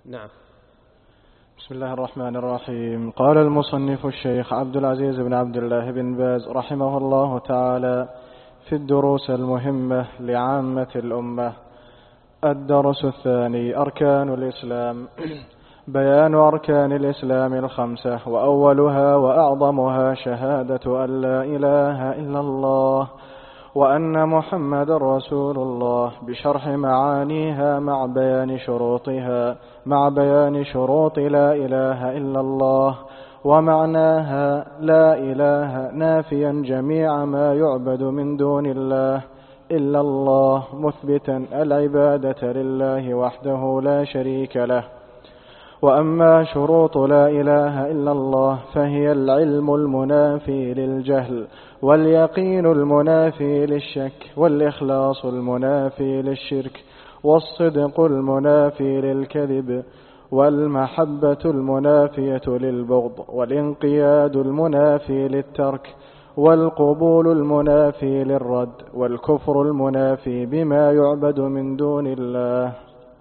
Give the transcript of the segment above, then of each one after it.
نعم. بسم الله الرحمن الرحيم. قال المصنف الشيخ عبد العزيز بن عبد الله بن باز رحمه الله تعالى في الدروس المهمة لعامة الأمة: الدرس الثاني: أركان الإسلام. بيان أركان الإسلام 5، وأولها وأعظمها شهادة أن لا إله إلا الله وأن محمد رسول الله، بشرح معانيها مع بيان شروطها، مع بيان شروط لا إله إلا الله. ومعناها: لا إله نافيا جميع ما يعبد من دون الله إلا الله، مثبتا العبادة لله وحده لا شريك له. وأما شروط لا إله إلا الله فهي العلم المنافي للجهل، واليقين المنافي للشك، والإخلاص المنافي للشرك، والصدق المنافي للكذب، والمحبة المنافية للبغض، والانقياد المنافي للترك، والقبول المنافي للرد، والكفر المنافي بما يعبد من دون الله.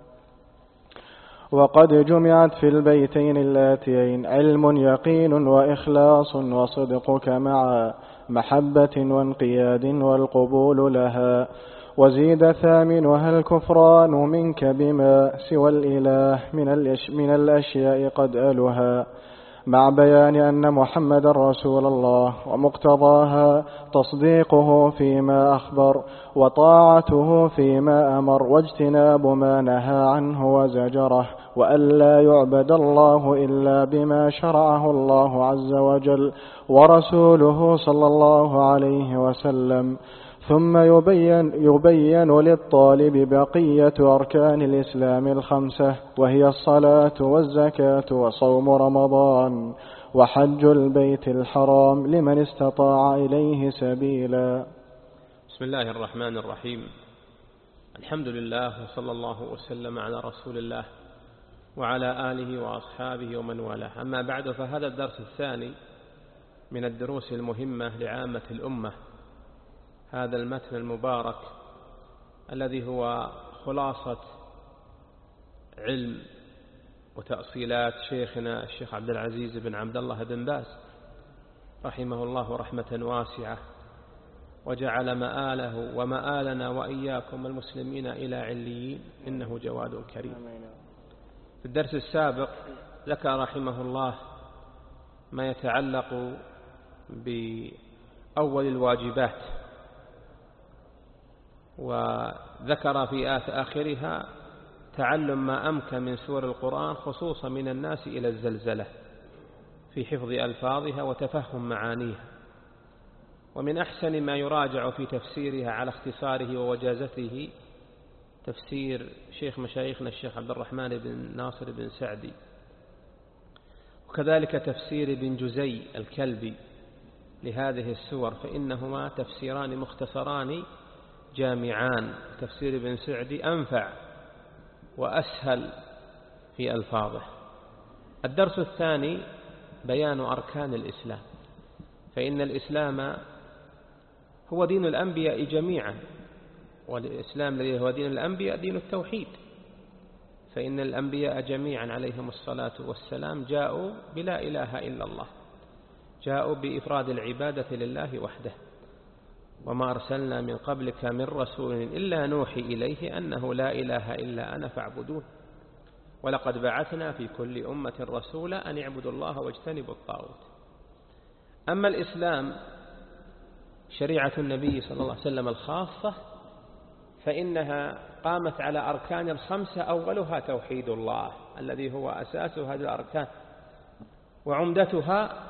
وقد جمعت في البيتين اللاتيين علم يقين وإخلاص وصدقك مع محبة وانقياد والقبول لها. وزيد ثامنها الكفران منك بما سوى الإله من الأشياء قد ألها، مع بيان أن محمد رسول الله، ومقتضاها تصديقه فيما أخبر، وطاعته فيما أمر، واجتناب ما نهى عنه وزجره، وألا يعبد الله إلا بما شرعه الله عز وجل ورسوله صلى الله عليه وسلم. ثم يبين للطالب بقية أركان الإسلام 5، وهي الصلاة والزكاة وصوم رمضان وحج البيت الحرام لمن استطاع إليه سبيلا. بسم الله الرحمن الرحيم. الحمد لله، وصلى الله وسلم على رسول الله وعلى آله وأصحابه ومن والاه. أما بعد، فهذا الدرس الثاني من الدروس المهمة لعامة الأمة. هذا المتن المبارك الذي هو خلاصة علم وتأصيلات شيخنا الشيخ عبد العزيز بن عبد الله بن باز رحمه الله رحمة واسعة، وجعل مآله ومآلنا وإياكم المسلمين إلى عليين، إنه جواد كريم. في الدرس السابق ذكر رحمه الله ما يتعلق بأول الواجبات، وذكر في آخرها تعلم ما أمكن من سور القرآن، خصوصا من الناس إلى الزلزلة، في حفظ ألفاظها وتفهم معانيها. ومن أحسن ما يراجع في تفسيرها على اختصاره ووجازته تفسير شيخ مشايخنا الشيخ عبد الرحمن بن ناصر بن سعدي، وكذلك تفسير بن جزي الكلبي لهذه السور، فإنهما تفسيران مختصران جامعان. تفسير ابن سعدي أنفع وأسهل في ألفاظه. الدرس الثاني بيان أركان الإسلام، فإن الإسلام هو دين الأنبياء جميعا، والإسلام الذي هو دين الأنبياء دين التوحيد، فإن الأنبياء جميعا عليهم الصلاة والسلام جاءوا بلا إله إلا الله، جاءوا بإفراد العبادة لله وحده. وما أرسلنا من قبلك من رسول إلا نوحي إليه أنه لا إله إلا أنا فاعبدون، ولقد بعثنا في كل أمة رسولا أن اعبدوا الله واجتنبوا الطاغوت. أما الإسلام شريعة النبي صلى الله عليه وسلم الخاصة، فإنها قامت على أركان 5، أولها توحيد الله الذي هو أساس هذه الأركان وعمدتها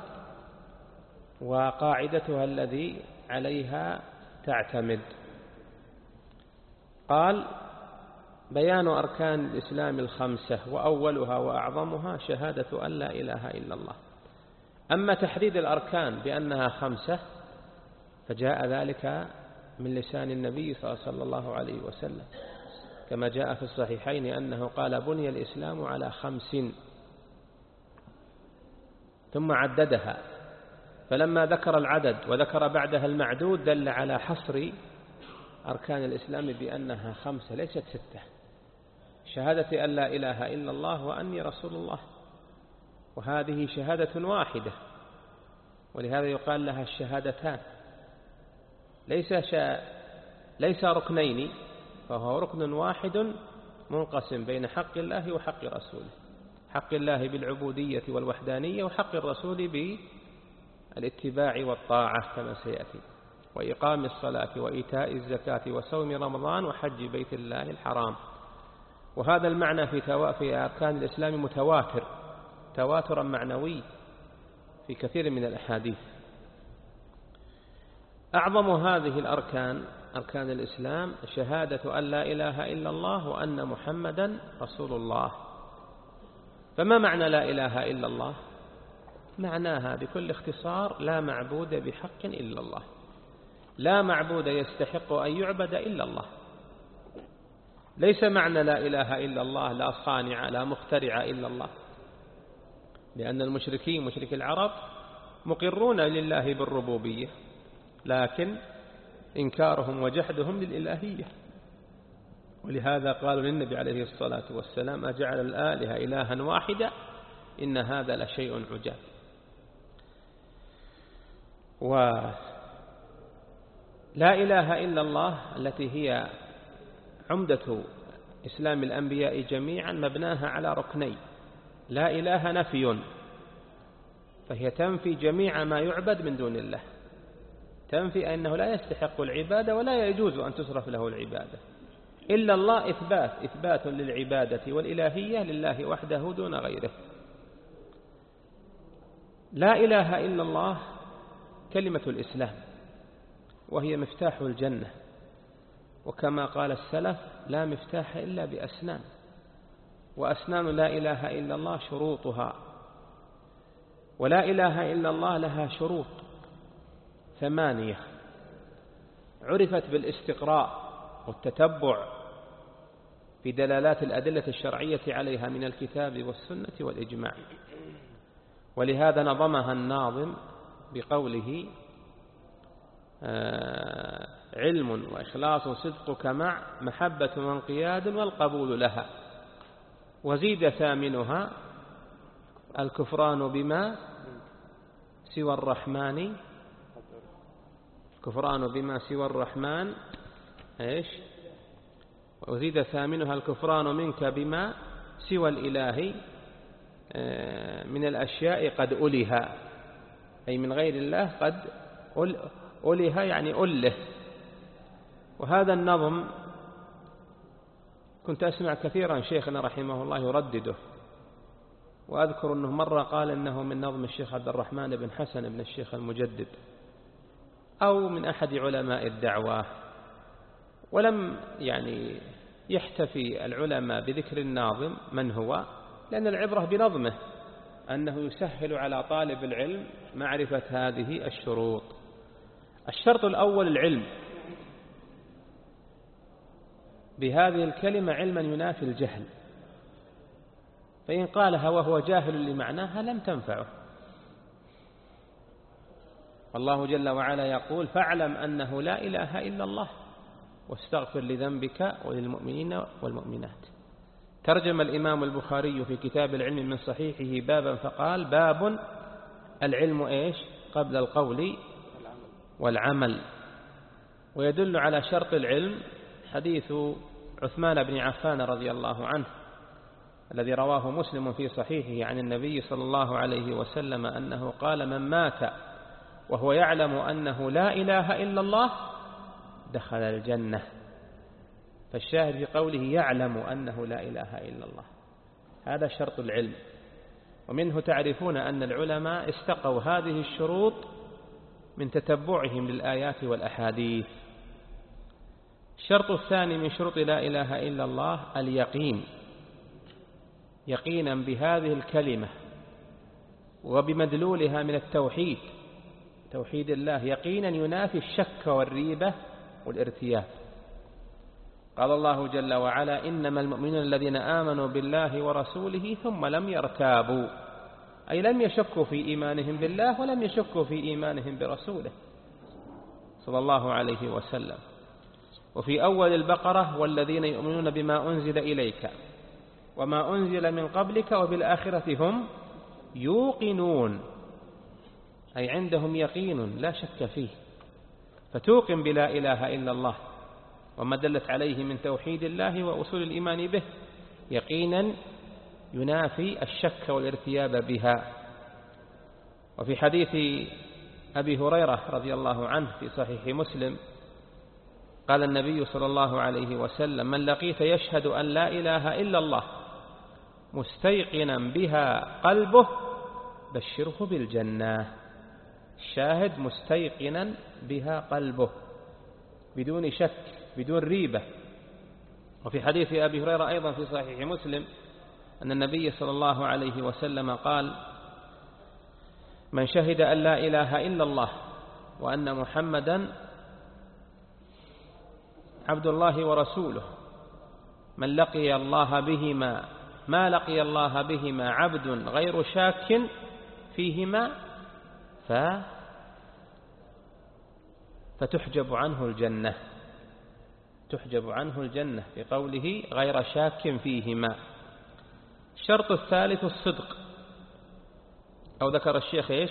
وقاعدتها الذي عليها تعتمد. قال: بيان أركان الإسلام 5، وأولها وأعظمها شهادة أن لا إله إلا الله. أما تحديد الأركان بأنها 5 فجاء ذلك من لسان النبي صلى الله عليه وسلم، كما جاء في الصحيحين أنه قال: بني الإسلام على 5، ثم عددها، فلما ذكر العدد وذكر بعدها المعدود دل على حصر أركان الإسلام بأنها 5 ليست 6. شهادة أن لا إله إلا الله وأني رسول الله، وهذه شهادة واحدة، ولهذا يقال لها الشهادتان، ليس ركنين، فهو ركن واحد منقسم بين حق الله وحق رسوله، حق الله بالعبودية والوحدانية، وحق الرسول بالاتباع والطاعة كما سيأتي، وإقام الصلاة وإيتاء الزكاة وصوم رمضان وحج بيت الله الحرام. وهذا المعنى في أركان الإسلام متواتر تواترا معنوي في كثير من الأحاديث. أعظم هذه الأركان أركان الإسلام شهادة أن لا إله إلا الله وأن محمدا رسول الله. فما معنى لا إله إلا الله؟ معناها بكل اختصار لا معبود بحق إلا الله، لا معبود يستحق أن يعبد إلا الله. ليس معنى لا إله إلا الله لا صانع لا مخترع إلا الله، لأن المشركين مشرك العرب مقرون لله بالربوبية، لكن إنكارهم وجحدهم للإلهية، ولهذا قالوا للنبي عليه الصلاة والسلام أجعل الآلهة إلها واحدا إن هذا لشيء عجاب. ولا إله إلا الله التي هي عمدة إسلام الأنبياء جميعا مبناها على ركنين: لا إله نفي، فهي تنفي جميع ما يعبد من دون الله، تنفي أنه لا يستحق العبادة ولا يجوز أن تصرف له العبادة. إلا الله إثبات للعبادة والإلهية لله وحده دون غيره. لا إله إلا الله كلمة الإسلام، وهي مفتاح الجنة، وكما قال السلف لا مفتاح إلا بأسنان، وأسنان لا إله إلا الله شروطها، ولا إله إلا الله لها شروط 8 عرفت بالاستقراء والتتبع بدلالات الأدلة الشرعية عليها من الكتاب والسنة والإجماع. ولهذا نظمها الناظم بقوله: علم وإخلاص صدقك مع محبة وانقياد والقبول لها، وزيد ثامنها الكفران بما سوى الرحمن، كفران بما سوى الرحمن وزيد ثامنها الكفران منك بما سوى الإله من الأشياء قد ألها، أي من غير الله قد ألها يعني أله. وهذا النظم كنت أسمع كثيرا شيخنا رحمه الله يردده، وأذكر أنه مرة قال أنه من نظم الشيخ عبد الرحمن بن حسن بن الشيخ المجدد أو من أحد علماء الدعوة، ولم يعني يحتفي العلماء بذكر الناظم من هو، لأن العبرة بنظمه، أنه يسهل على طالب العلم معرفة هذه الشروط. الشرط الأول العلم بهذه الكلمة علما ينافي الجهل، فإن قالها وهو جاهل لمعناها لم تنفعه. والله جل وعلا يقول: فاعلم أنه لا إله إلا الله واستغفر لذنبك وللمؤمنين والمؤمنات. ترجم الإمام البخاري في كتاب العلم من صحيحه بابا فقال: باب العلم قبل القول والعمل. ويدل على شرط العلم حديث عثمان بن عفان رضي الله عنه الذي رواه مسلم في صحيحه عن النبي صلى الله عليه وسلم أنه قال: من مات وهو يعلم أنه لا إله إلا الله دخل الجنة. فالشاهد في قوله يعلم أنه لا إله إلا الله، هذا شرط العلم. ومنه تعرفون أن العلماء استقوا هذه الشروط من تتبعهم للآيات والأحاديث. الشرط الثاني من شروط لا إله إلا الله اليقين، يقينا بهذه الكلمة وبمدلولها من التوحيد، توحيد الله، يقينا ينافي الشك والريبة والارتياب. قال الله جل وعلا: إنما المؤمنون الذين آمنوا بالله ورسوله ثم لم يرتابوا، أي لم يشكوا في إيمانهم بالله ولم يشكوا في إيمانهم برسوله صلى الله عليه وسلم. وفي أول البقرة: والذين يؤمنون بما أنزل إليك وما أنزل من قبلك وبالآخرة هم يوقنون، أي عندهم يقين لا شك فيه. فتوقن بلا إله إلا الله وما دلت عليه من توحيد الله وأصول الإيمان به يقينا ينافي الشك والارتياب بها. وفي حديث أبي هريرة رضي الله عنه في صحيح مسلم قال النبي صلى الله عليه وسلم: من لقيت يشهد أن لا إله إلا الله مستيقنا بها قلبه بشره بالجنة. الشاهد مستيقنا بها قلبه بدون شك بدون ريبة. وفي حديث أبي هريرة أيضا في صحيح مسلم أن النبي صلى الله عليه وسلم قال: من شهد أن لا إله إلا الله وأن محمدا عبد الله ورسوله من لقي الله بهما ما لقي الله بهما عبد غير شاك فيهما فتحجب عنه الجنة، تحجب عنه الجنة بقوله غير شاك فيهما. الشرط الثالث الصدق، أو ذكر الشيخ إيش؟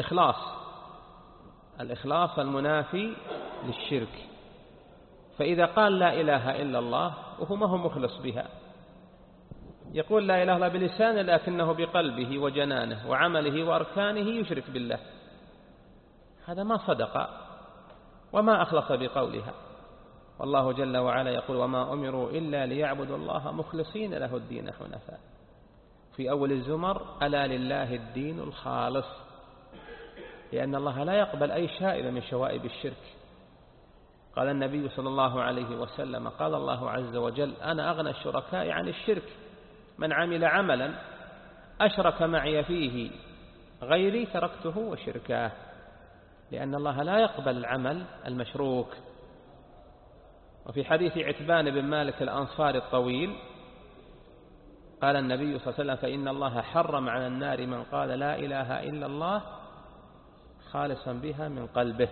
الإخلاص المنافي للشرك. فإذا قال لا إله إلا الله وهو ما هو مخلص بها، يقول لا إله إلا بلسانه لكنه بقلبه وجنانه وعمله وأركانه يشرك بالله، هذا ما صدق وما أخلص بقولها. والله جل وعلا يقول: وما أمروا إلا ليعبدوا الله مخلصين له الدين حنفاء. في أول الزمر: ألا لله الدين الخالص، لأن الله لا يقبل أي شائبة من شوائب الشرك. قال النبي صلى الله عليه وسلم: قال الله عز وجل: أنا أغنى الشركاء عن الشرك، من عمل عملا أشرك معي فيه غيري تركته وشركاه، لأن الله لا يقبل العمل المشروك. وفي حديث عتبان بن مالك الأنصاري الطويل قال النبي صلى الله عليه وسلم: فإن الله حرم على النار من قال لا إله إلا الله خالصا بها من قلبه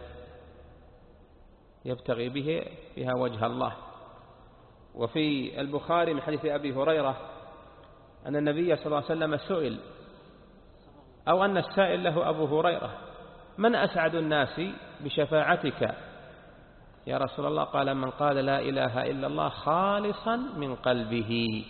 يبتغي بها وجه الله. وفي البخاري من حديث أبي هريرة أن النبي صلى الله عليه وسلم سئل، أو أن السائل له أبو هريرة: من أسعد الناس بشفاعتك يا رسول الله؟ قال: من قال لا إله إلا الله خالصا من قلبه.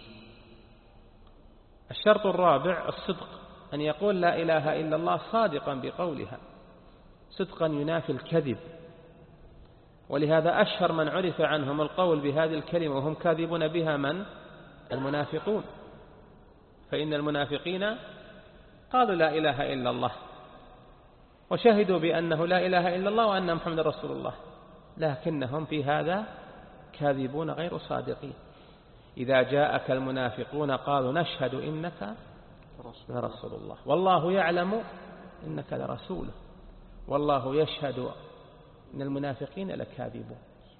الشرط الرابع الصدق، أن يقول لا إله إلا الله صادقا بقولها، صدقا ينافي الكذب. ولهذا أشهر من عرف عنهم القول بهذه الكلمة وهم كاذبون بها من؟ المنافقون. فإن المنافقين قالوا لا إله إلا الله وشهدوا بأنه لا إله إلا الله وأن محمد رسول الله، لكنهم في هذا كاذبون غير صادقين. إذا جاءك المنافقون قالوا نشهد إنك لرسول الله والله يعلم إنك لرسوله والله يشهد إن المنافقين لكاذبون.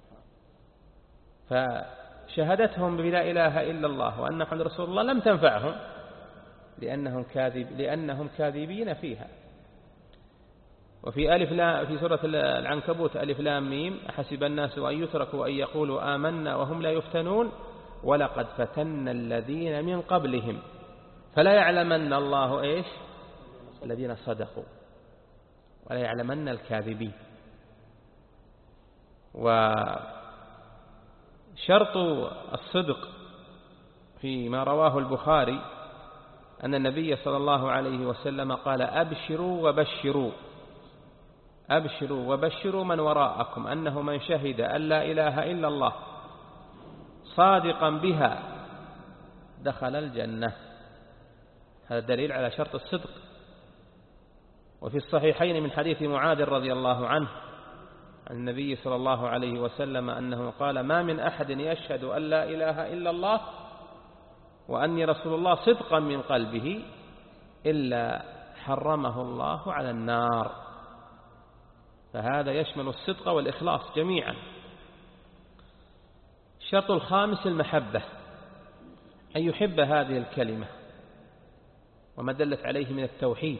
فشهادتهم بلا إله إلا الله وأن محمد رسول الله لم تنفعهم لأنهم كاذبين فيها. وفي في سورة العنكبوت: ألف لام ميم أحسب الناس أن يتركوا أن يقولوا آمنا وهم لا يفتنون ولقد فتنا الذين من قبلهم فلا يعلمن الله إيش؟ الذين صدقوا ولا يعلمن الكاذبين. وشرط الصدق فيما رواه البخاري أن النبي صلى الله عليه وسلم قال: أبشروا وبشروا من وراءكم أنه من شهد أن لا إله إلا الله صادقا بها دخل الجنة. هذا دليل على شرط الصدق. وفي الصحيحين من حديث معاذ رضي الله عنه عن النبي صلى الله عليه وسلم أنه قال: ما من أحد يشهد أن لا إله إلا الله وأني رسول الله صدقا من قلبه إلا حرمه الله على النار. فهذا يشمل الصدق والإخلاص جميعا. الشرط الخامس المحبة، أن يحب هذه الكلمة وما دلت عليه من التوحيد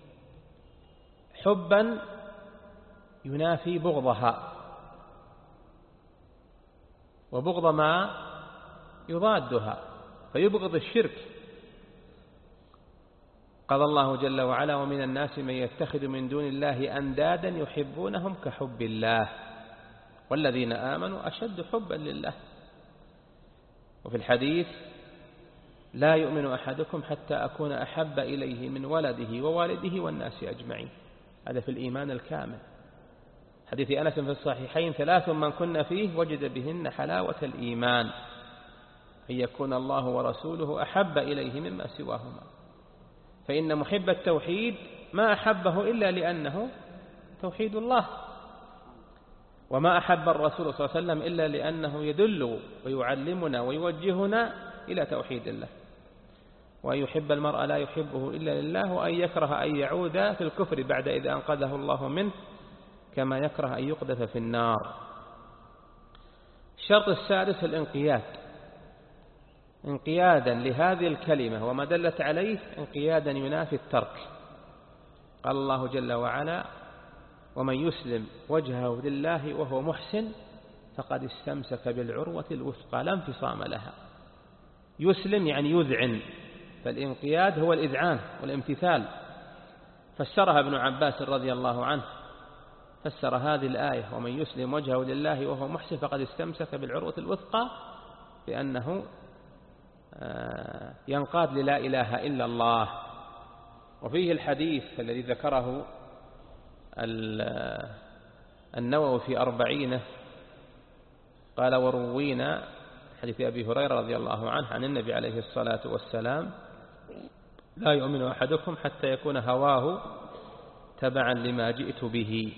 حبا ينافي بغضها وبغض ما يضادها، فيبغض الشرك. قال الله جل وعلا: ومن الناس من يتخذ من دون الله أندادا يحبونهم كحب الله والذين آمنوا أشد حبا لله. وفي الحديث: لا يؤمن أحدكم حتى أكون أحب إليه من ولده ووالده والناس أجمعين. هذا في الإيمان الكامل. حديث أنس في الصحيحين: 3 من كن فيه وجد بهن حلاوة الإيمان، أن يكون الله ورسوله أحب إليه مما سواهما. فإن محب التوحيد ما أحبه إلا لأنه توحيد الله، وما أحب الرسول صلى الله عليه وسلم إلا لأنه يدل ويعلمنا ويوجهنا إلى توحيد الله. وأن يحب المرء لا يحبه إلا لله، وأن يكره أن يعود في الكفر بعد إذا أنقذه الله منه، كما يكره أن يقذف في النار. الشرط السادس: الانقياد. انقيادا لهذه الكلمة وما دلت عليه انقيادا ينافي الترك. قال الله جل وعلا: ومن يسلم وجهه لله وهو محسن فقد استمسك بالعروة الوثقى لا انفصام لها. يسلم يعني يذعن، فالانقياد هو الإذعان والامتثال. فسرها ابن عباس رضي الله عنه، فسر هذه الآية: ومن يسلم وجهه لله وهو محسن فقد استمسك بالعروة الوثقى، بأنه ينقاد للا إله إلا الله. وفيه الحديث الذي ذكره النووي في 40 قال: وروينا حديث أبي هريرة رضي الله عنه عن النبي عليه الصلاة والسلام: لا يؤمن أحدكم حتى يكون هواه تبعا لما جئت به.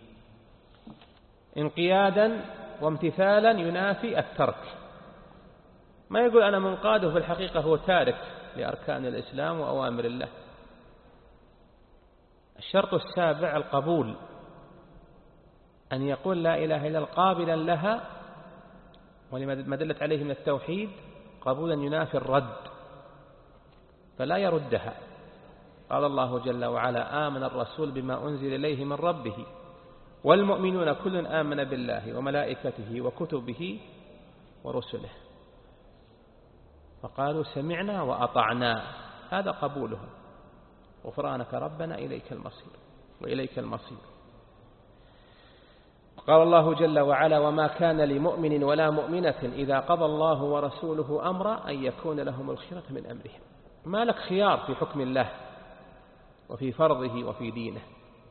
انقيادا وامتثالا ينافي الترك. ما يقول أنا منقاده، في الحقيقة هو تارك لأركان الإسلام وأوامر الله. الشرط السابع: القبول، أن يقول لا إله إلا الله قابلا لها، ولما دلت عليه من التوحيد قبولا ينافي الرد، فلا يردها. قال الله جل وعلا: آمن الرسول بما أنزل إليه من ربه والمؤمنون كل آمن بالله وملائكته وكتبه ورسله، فقالوا سمعنا وأطعنا. هذا قبولهم. غفرانك ربنا إليك المصير وإليك المصير. قال الله جل وعلا: وما كان لمؤمن ولا مؤمنة إذا قضى الله ورسوله أمرا أن يكون لهم الخيرة من أمرهم. ما لك خيار في حكم الله وفي فرضه وفي دينه،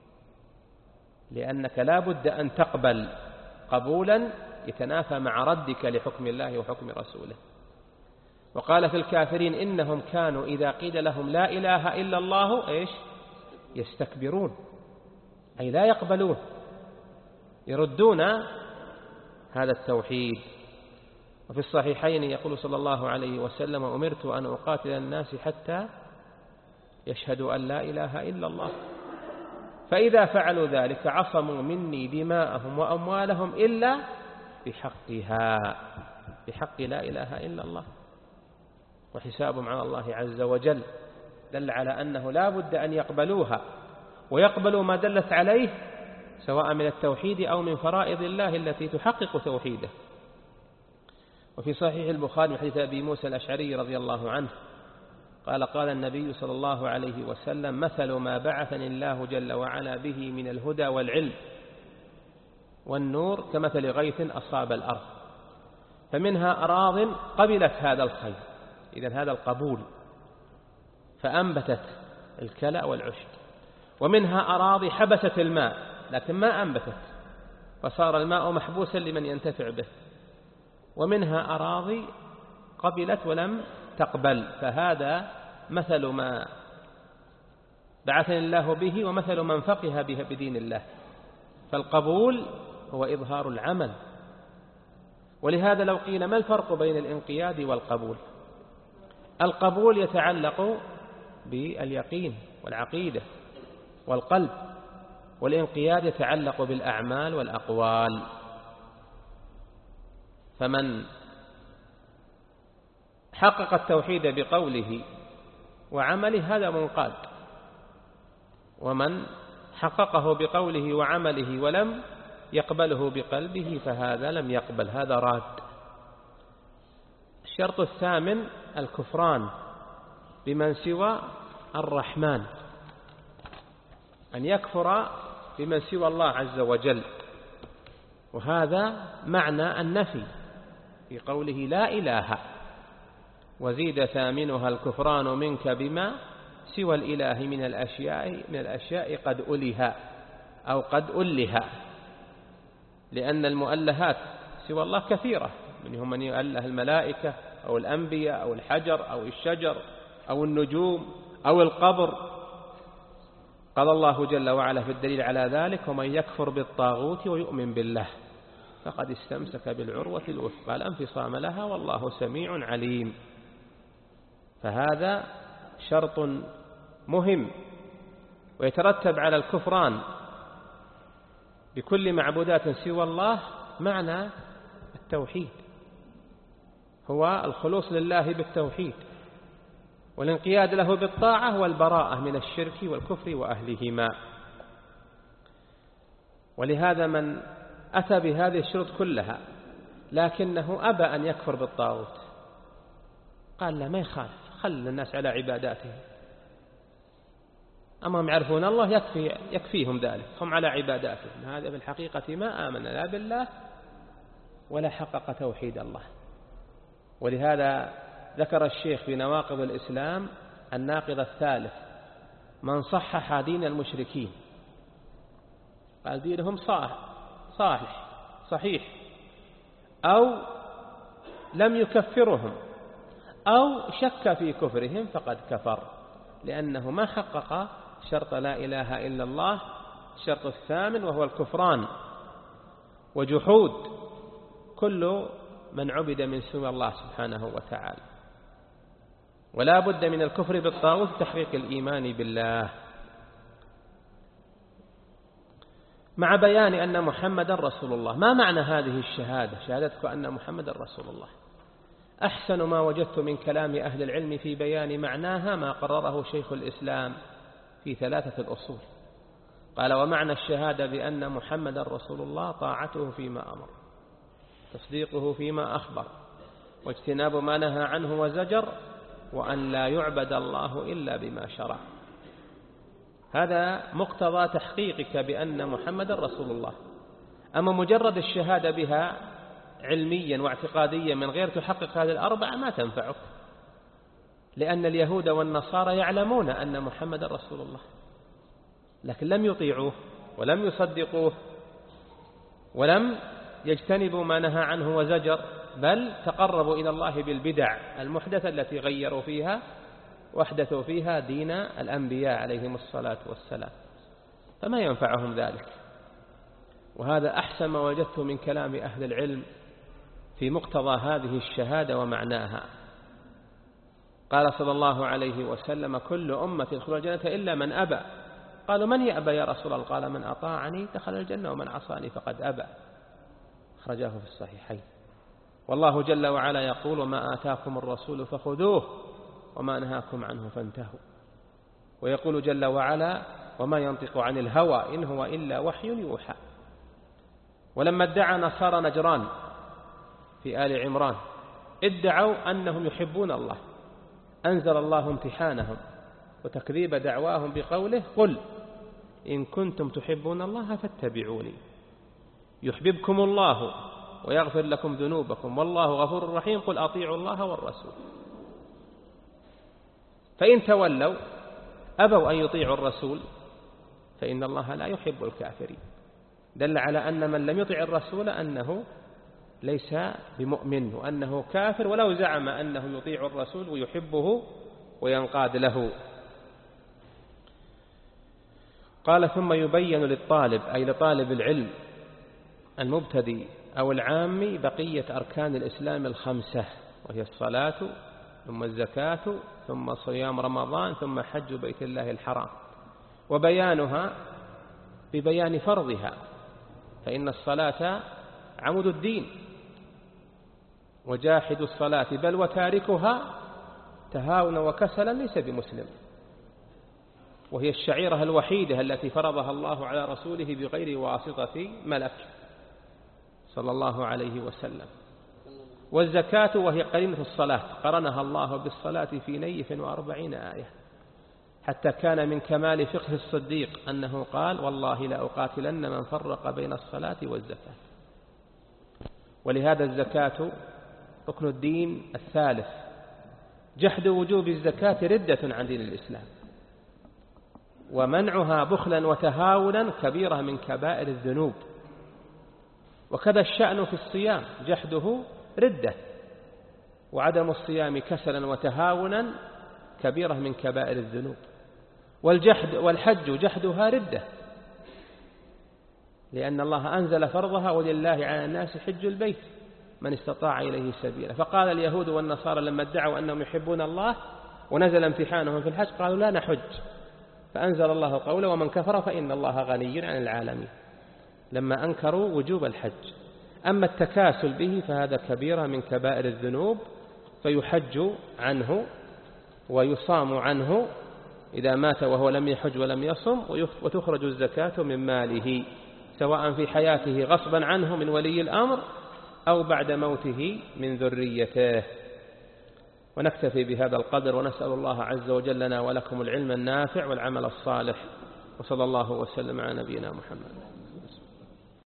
لأنك لا بد أن تقبل قبولا يتنافى مع ردك لحكم الله وحكم رسوله. وقال في الكافرين: إنهم كانوا إذا قيل لهم لا إله إلا الله يستكبرون، أي لا يقبلون، يردون هذا التوحيد. وفي الصحيحين يقول صلى الله عليه وسلم: أمرت أن أقاتل الناس حتى يشهدوا أن لا إله إلا الله، فإذا فعلوا ذلك عصموا مني دماءهم وأموالهم إلا بحقها، بحق لا إله إلا الله، وحسابهم على الله عز وجل. دل على أنه لا بد أن يقبلوها ويقبلوا ما دلت عليه، سواء من التوحيد أو من فرائض الله التي تحقق توحيده. وفي صحيح البخاري من حديث أبي موسى الأشعري رضي الله عنه قال: قال النبي صلى الله عليه وسلم: مثل ما بعثني الله جل وعلا به من الهدى والعلم والنور كمثل غيث أصاب الأرض، فمنها أراض قبلت هذا الخير، إذن هذا القبول، فأنبتت الكلأ والعشب، ومنها أراضي حبست الماء لكن ما أنبتت، فصار الماء محبوسا لمن ينتفع به، ومنها أراضي قبلت ولم تقبل، فهذا مثل ما بعثني الله به ومثل من فقه به بدين الله. فالقبول هو إظهار العمل. ولهذا لو قيل ما الفرق بين الانقياد والقبول؟ القبول يتعلق باليقين والعقيدة والقلب، والانقياد يتعلق بالأعمال والأقوال. فمن حقق التوحيد بقوله وعمله هذا منقاد، ومن حققه بقوله وعمله ولم يقبله بقلبه فهذا لم يقبل، هذا راد. الشرط الثامن الكفران بمن سوى الرحمن، أن يكفر بمن سوى الله عز وجل، وهذا معنى النفي في قوله لا إله، وزيد ثامنها الكفران منك بما سوى الإله من الأشياء قد ألها أو قد ألها، لأن المؤلهات سوى الله كثيرة، منهم من يؤله الملائكة أو الأنبياء أو الحجر أو الشجر أو النجوم أو القبر. قال الله جل وعلا في الدليل على ذلك: ومن يكفر بالطاغوت ويؤمن بالله فقد استمسك بالعروة الوثقى لا انفصام لها والله سميع عليم. فهذا شرط مهم، ويترتب على الكفران بكل معبودات سوى الله معنى التوحيد، هو الخلوص لله بالتوحيد والانقياد له بالطاعة والبراءة من الشرك والكفر وأهلهما. ولهذا من أتى بهذه الشروط كلها لكنه أبى أن يكفر بالطاغوت، قال لا، ما يخالف، خل الناس على عباداتهم، أما هم يعرفون الله يكفيهم ذلك، هم على عباداتهم. هذا في الحقيقة ما آمن لا بالله ولا حقق توحيد الله. ولهذا ذكر الشيخ في نواقض الإسلام الناقض الثالث: من صحح دين المشركين، قال دينهم صحيح، أو لم يكفرهم أو شك في كفرهم فقد كفر، لأنه ما حقق شرط لا إله إلا الله، الشرط الثامن وهو الكفران وجحود كل من عبد من سوى الله سبحانه وتعالى. ولا بد من الكفر بالطاغوت تحقيق الإيمان بالله، مع بيان أن محمد رسول الله. ما معنى هذه الشهادة، شهادتك أن محمد رسول الله؟ أحسن ما وجدت من كلام أهل العلم في بيان معناها ما قرره شيخ الإسلام في 3 الأصول. قال: ومعنى الشهادة بأن محمد رسول الله طاعته فيما أمر، تصديقه فيما أخبر، واجتناب ما نهى عنه وزجر، وأن لا يعبد الله إلا بما شرع. هذا مقتضى تحقيقك بأن محمد رسول الله. أما مجرد الشهادة بها علميا واعتقاديا من غير تحقق هذه الأربعة ما تنفعك، لأن اليهود والنصارى يعلمون أن محمد رسول الله، لكن لم يطيعوه ولم يصدقوه ولم يجتنبوا ما نهى عنه وزجر، بل تقربوا إلى الله بالبدع المحدثة التي غيروا فيها واحدثوا فيها دين الأنبياء عليهم الصلاة والسلام، فما ينفعهم ذلك. وهذا أحسن ما وجدت من كلام أهل العلم في مقتضى هذه الشهادة ومعناها. قال صلى الله عليه وسلم: كل أمة يدخل الجنة إلا من أبى. قالوا: من يأبى يا رسول الله؟ قال: من أطاعني دخل الجنة ومن عصاني فقد أبى. أخرجاه في الصحيحين. والله جل وعلا يقول: وما آتاكم الرسول فخذوه وما نهاكم عنه فانتهوا. ويقول جل وعلا: وما ينطق عن الهوى إن هو إلا وحي يوحى. ولما ادعى نصارى نجران في آل عمران ادعوا أنهم يحبون الله، أنزل الله امتحانهم وتكذيب دعواهم بقوله: قل إن كنتم تحبون الله فاتبعوني يحببكم الله ويغفر لكم ذنوبكم والله غفور رحيم، قل أطيعوا الله والرسول. فإن تولوا أبوا أن يطيعوا الرسول فإن الله لا يحب الكافرين. دل على أن من لم يطع الرسول أنه ليس بمؤمن وأنه كافر، ولو زعم أنه يطيع الرسول ويحبه وينقاد له. قال: ثم يبين للطالب، أي لطالب العلم المبتدئ أو العامي، بقية أركان الإسلام 5، وهي الصلاة ثم الزكاة ثم صيام رمضان ثم حج بيت الله الحرام، وبيانها ببيان فرضها، فإن الصلاة عمود الدين، وجاحد الصلاة بل وتاركها تهاونا وكسلا ليس بمسلم، وهي الشعيرة الوحيدة التي فرضها الله على رسوله بغير واسطة ملك صلى الله عليه وسلم. والزكاة وهي قرينة الصلاة قرنها الله بالصلاة في نيف 40 آية، حتى كان من كمال فقه الصديق أنه قال والله لا أقاتلن من فرق بين الصلاة والزكاة. ولهذا الزكاة ركن الدين الثالث. جحد وجوب الزكاة ردة عن دين الإسلام، ومنعها بخلا وتهاونا كبيرة من كبائر الذنوب. وكذا الشأن في الصيام، جحده ردة، وعدم الصيام كسلا وتهاونا كبيرة من كبائر الذنوب. والحج جحدها ردة، لأن الله أنزل فرضها ولله على الناس حج البيت من استطاع إليه سبيلا. فقال اليهود والنصارى لما ادعوا أنهم يحبون الله ونزل امتحانهم في الحج قالوا لا نحج، فأنزل الله قوله ومن كفر فإن الله غني عن العالمين، لما أنكروا وجوب الحج. أما التكاسل به فهذا كبيرة من كبائر الذنوب، فيحج عنه ويصام عنه إذا مات وهو لم يحج ولم يصم، وتخرج الزكاة من ماله سواء في حياته غصبا عنه من ولي الأمر أو بعد موته من ذريته. ونكتفي بهذا القدر، ونسأل الله عز وجل لنا ولكم العلم النافع والعمل الصالح، وصلى الله وسلم على نبينا محمد.